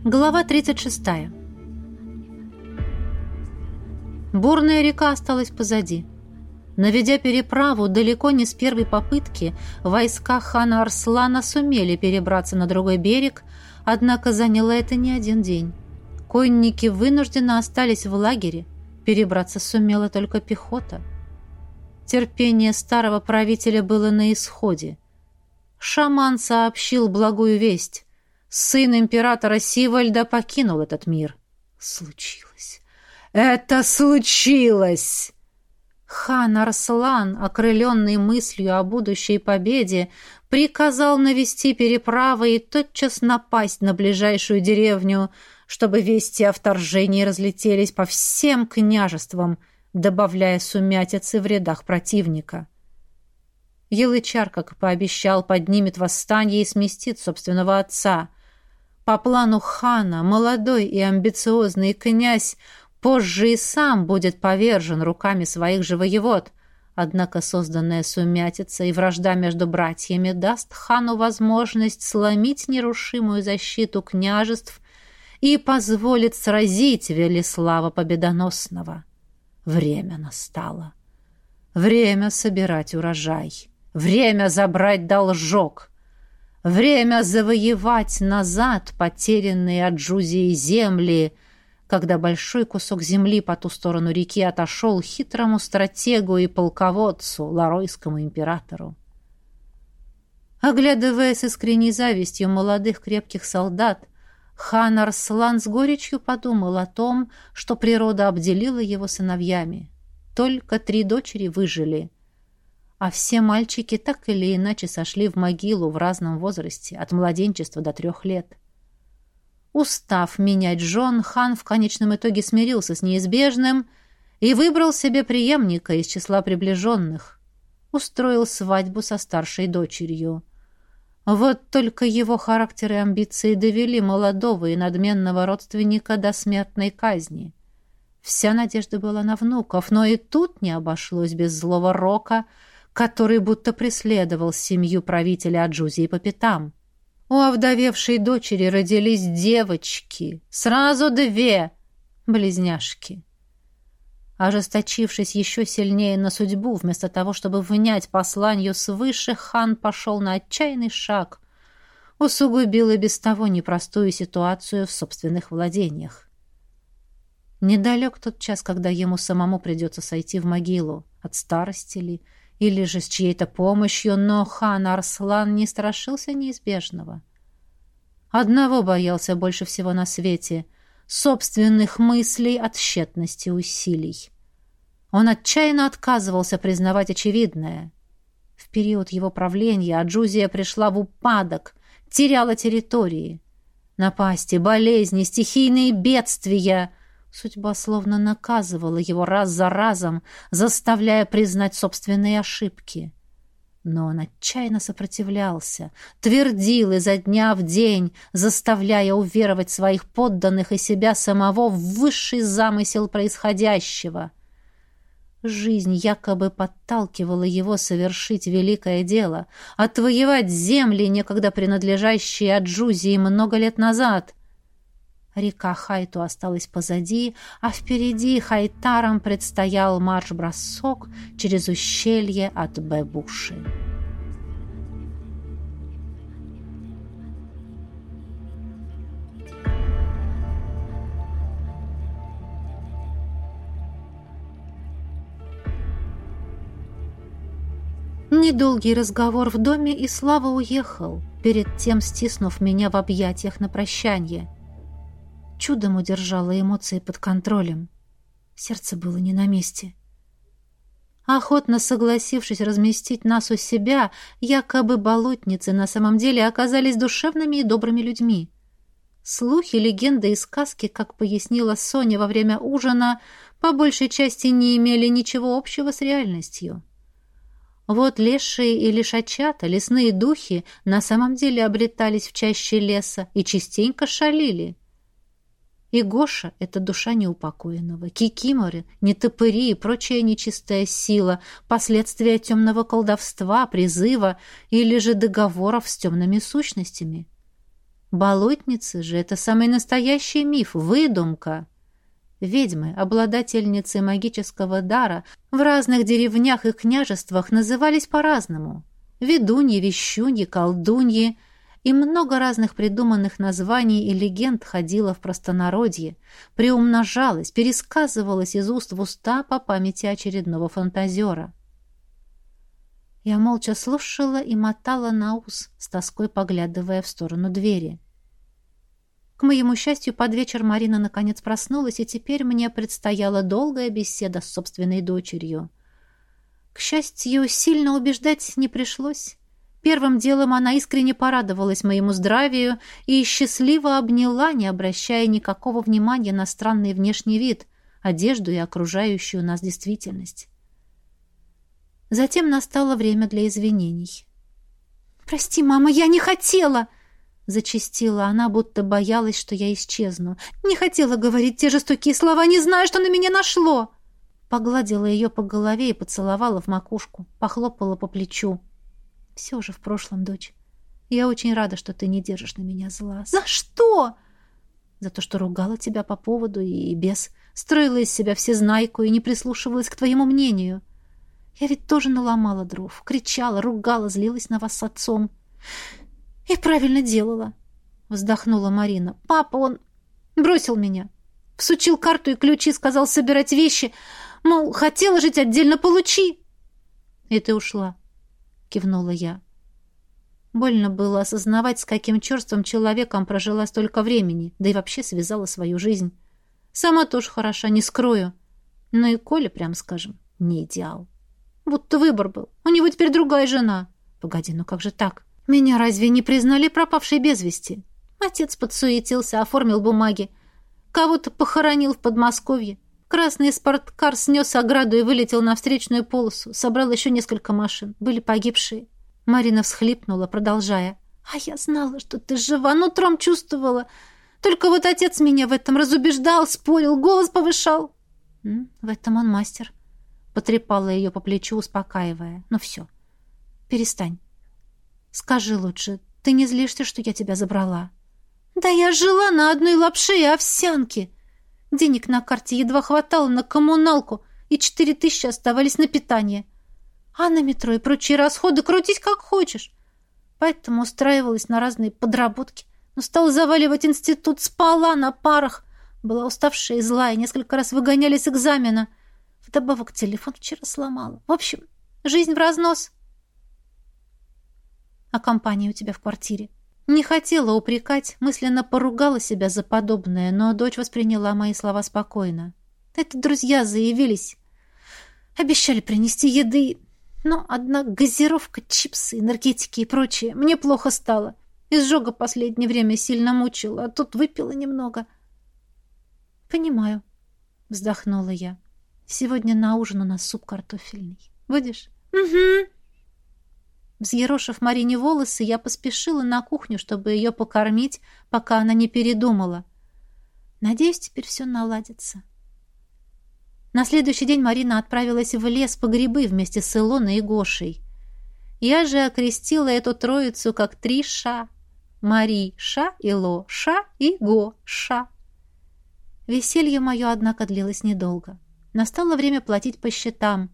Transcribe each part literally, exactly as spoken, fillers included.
Глава тридцать шестая. Бурная река осталась позади. Наведя переправу далеко не с первой попытки, войска хана Арслана сумели перебраться на другой берег, однако заняло это не один день. Конники вынужденно остались в лагере, перебраться сумела только пехота. Терпение старого правителя было на исходе. Шаман сообщил благую весть. Сын императора Сивальда покинул этот мир. Случилось. Это случилось! Хан Арслан, окрыленный мыслью о будущей победе, приказал навести переправы и тотчас напасть на ближайшую деревню, чтобы вести о вторжении разлетелись по всем княжествам, добавляя сумятицы в рядах противника. Елычар, как пообещал, поднимет восстание и сместит собственного отца. По плану хана молодой и амбициозный князь позже и сам будет повержен руками своих же воевод, однако созданная сумятица и вражда между братьями даст хану возможность сломить нерушимую защиту княжеств и позволит сразить Велислава Победоносного. Время настало. Время собирать урожай. Время забрать должок. Время завоевать назад потерянные от Джузии земли, когда большой кусок земли по ту сторону реки отошел хитрому стратегу и полководцу, ларойскому императору. Оглядывая с искренней завистью молодых крепких солдат, хан Арслан с горечью подумал о том, что природа обделила его сыновьями. Только три дочери выжили, а все мальчики так или иначе сошли в могилу в разном возрасте, от младенчества до трех лет. Устав менять жен, хан в конечном итоге смирился с неизбежным и выбрал себе преемника из числа приближенных. Устроил свадьбу со старшей дочерью. Вот только его характер и амбиции довели молодого и надменного родственника до смертной казни. Вся надежда была на внуков, но и тут не обошлось без злого рока, который будто преследовал семью правителя Аджузии по пятам. У овдовевшей дочери родились девочки, сразу две близняшки. Ожесточившись еще сильнее на судьбу, вместо того, чтобы внять посланию свыше, хан пошел на отчаянный шаг, усугубил и без того непростую ситуацию в собственных владениях. Недалек тот час, когда ему самому придется сойти в могилу, от старости ли, или же с чьей-то помощью, но хан Арслан не страшился неизбежного. Одного боялся больше всего на свете — собственных мыслей от тщетности усилий. Он отчаянно отказывался признавать очевидное. В период его правления Аджузия пришла в упадок, теряла территории. Напасти, болезни, стихийные бедствия — судьба словно наказывала его раз за разом, заставляя признать собственные ошибки. Но он отчаянно сопротивлялся, твердил изо дня в день, заставляя уверовать своих подданных и себя самого в высший замысел происходящего. Жизнь якобы подталкивала его совершить великое дело, отвоевать земли, некогда принадлежащие Аджузии много лет назад. Река Хайту осталась позади, а впереди хайтарам предстоял марш-бросок через ущелье от Бебуши. Недолгий разговор в доме, и Слава уехал, перед тем стиснув меня в объятиях на прощанье. Чудом удержала эмоции под контролем. Сердце было не на месте. Охотно согласившись разместить нас у себя, якобы болотницы на самом деле оказались душевными и добрыми людьми. Слухи, легенды и сказки, как пояснила Соня во время ужина, по большей части не имели ничего общего с реальностью. Вот лешие и лишачата, лесные духи, на самом деле обретались в чаще леса и частенько шалили. И Гоша — это душа неупокоенного, кикиморы, нетопыри и прочая нечистая сила, последствия темного колдовства, призыва или же договоров с темными сущностями. Болотницы же — это самый настоящий миф, выдумка. Ведьмы, обладательницы магического дара, в разных деревнях и княжествах назывались по-разному. Ведуньи, вещуньи, колдуньи. И много разных придуманных названий и легенд ходило в простонародье, приумножалось, пересказывалось из уст в уста по памяти очередного фантазера. Я молча слушала и мотала на ус, с тоской поглядывая в сторону двери. К моему счастью, под вечер Марина наконец проснулась, и теперь мне предстояла долгая беседа с собственной дочерью. К счастью, сильно убеждать не пришлось. Первым делом она искренне порадовалась моему здравию и счастливо обняла, не обращая никакого внимания на странный внешний вид, одежду и окружающую нас действительность. Затем настало время для извинений. «Прости, мама, я не хотела!» — зачастила она, будто боялась, что я исчезну. «Не хотела говорить те жестокие слова, не знаю, что на меня нашло!» Погладила ее по голове и поцеловала в макушку, похлопала по плечу. «Все же в прошлом, дочь. Я очень рада, что ты не держишь на меня зла». «За что?» «За то, что ругала тебя по поводу и без, строила из себя всезнайку и не прислушивалась к твоему мнению. Я ведь тоже наломала дров, кричала, ругала, злилась на вас с отцом». «И правильно делала», — вздохнула Марина. «Папа, он бросил меня, всучил карту и ключи, сказал собирать вещи, мол, хотела жить отдельно, получи». «И ты ушла», — кивнула я. Больно было осознавать, с каким черствым человеком прожила столько времени, да и вообще связала свою жизнь. Сама тоже хороша, не скрою. Но и Коля, прям скажем, не идеал. Будто выбор был. У него теперь другая жена. Погоди, ну как же так? Меня разве не признали пропавшей без вести? Отец подсуетился, оформил бумаги. Кого-то похоронил в Подмосковье. Красный спорткар снес ограду и вылетел на встречную полосу. Собрал еще несколько машин. Были погибшие. Марина всхлипнула, продолжая. «А я знала, что ты жива, нутром чувствовала. Только вот отец меня в этом разубеждал, спорил, голос повышал». М, «В этом он мастер», — потрепала ее по плечу, успокаивая. «Ну все, перестань. Скажи лучше, ты не злишься, что я тебя забрала?» «Да я жила на одной лапше и овсянке. Денег на карте едва хватало на коммуналку, и четыре тысячи оставались на питание. А на метро и прочие расходы крутись как хочешь. Поэтому устраивалась на разные подработки. Но стала заваливать институт, спала на парах. Была уставшая и злая, несколько раз выгоняли с экзамена. Вдобавок телефон вчера сломала. В общем, жизнь в разнос. А компания у тебя в квартире? Не хотела упрекать, мысленно поругала себя за подобное, но дочь восприняла мои слова спокойно. Это друзья заявились. Обещали принести еды. Но одна газировка, чипсы, энергетики и прочее. Мне плохо стало. Изжога последнее время сильно мучила, а тут выпила немного. «Понимаю», — вздохнула я. «Сегодня на ужин у нас суп картофельный. Будешь?» «Угу». Взъерошив Марине волосы, я поспешила на кухню, чтобы ее покормить, пока она не передумала. Надеюсь, теперь все наладится. На следующий день Марина отправилась в лес по грибы вместе с Илоной и Гошей. Я же окрестила эту троицу как три ша. Мари-ша, Ило-ша и Го-ша. Веселье мое, однако, длилось недолго. Настало время платить по счетам.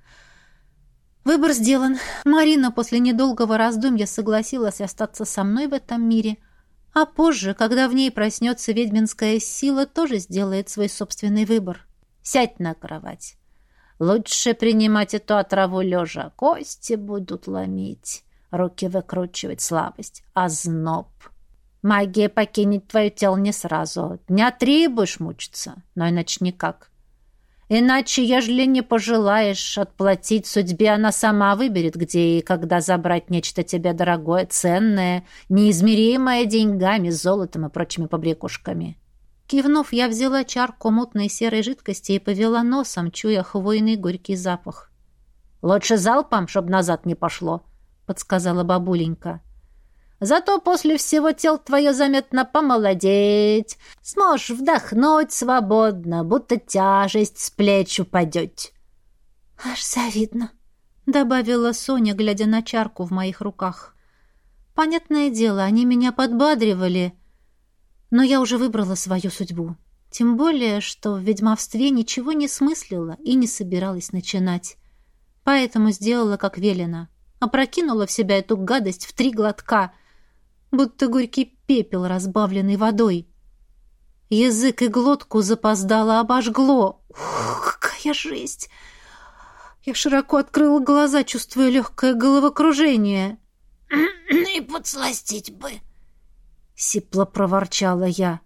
Выбор сделан. Марина после недолгого раздумья согласилась остаться со мной в этом мире, а позже, когда в ней проснется ведьминская сила, тоже сделает свой собственный выбор. «Сядь на кровать. Лучше принимать эту отраву лежа. Кости будут ломить, руки выкручивать, слабость, озноб. Магия покинет твое тело не сразу. Дня три будешь мучиться, но иначе никак. Иначе, ежели не пожелаешь отплатить судьбе, она сама выберет, где и когда забрать нечто тебе дорогое, ценное, неизмеримое деньгами, золотом и прочими побрякушками». Кивнув, я взяла чарку мутной серой жидкости и повела носом, чуя хвойный горький запах. «Лучше залпом, чтоб назад не пошло», — подсказала бабуленька. «Зато после всего тел твое заметно помолодеть. Сможешь вдохнуть свободно, будто тяжесть с плеч упадет». «Аж завидно», — добавила Соня, глядя на чарку в моих руках. Понятное дело, они меня подбадривали, но я уже выбрала свою судьбу. Тем более, что в ведьмовстве ничего не смыслила и не собиралась начинать. Поэтому сделала, как велено. Опрокинула в себя эту гадость в три глотка, будто горький пепел, разбавленный водой. Язык и глотку запоздало обожгло. Ух, какая жесть! Я широко открыла глаза, чувствуя легкое головокружение. «И подсластить бы!» — сипло проворчала я.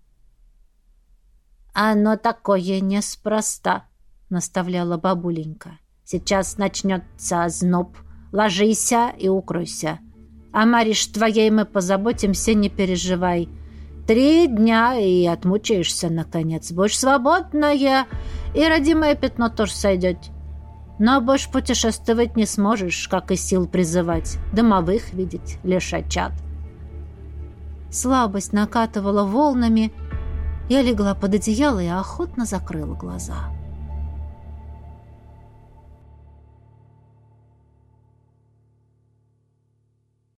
«Оно такое неспроста», — наставляла бабуленька. «Сейчас начнется озноб. Ложися и укройся. О Мариш твоей мы позаботимся, не переживай. Три дня и отмучаешься, наконец. Будешь свободная, и родимое пятно тоже сойдет. Но больше путешествовать не сможешь, как и сил призывать, домовых видеть, лишачат». Слабость накатывала волнами. Я легла под одеяло и охотно закрыла глаза.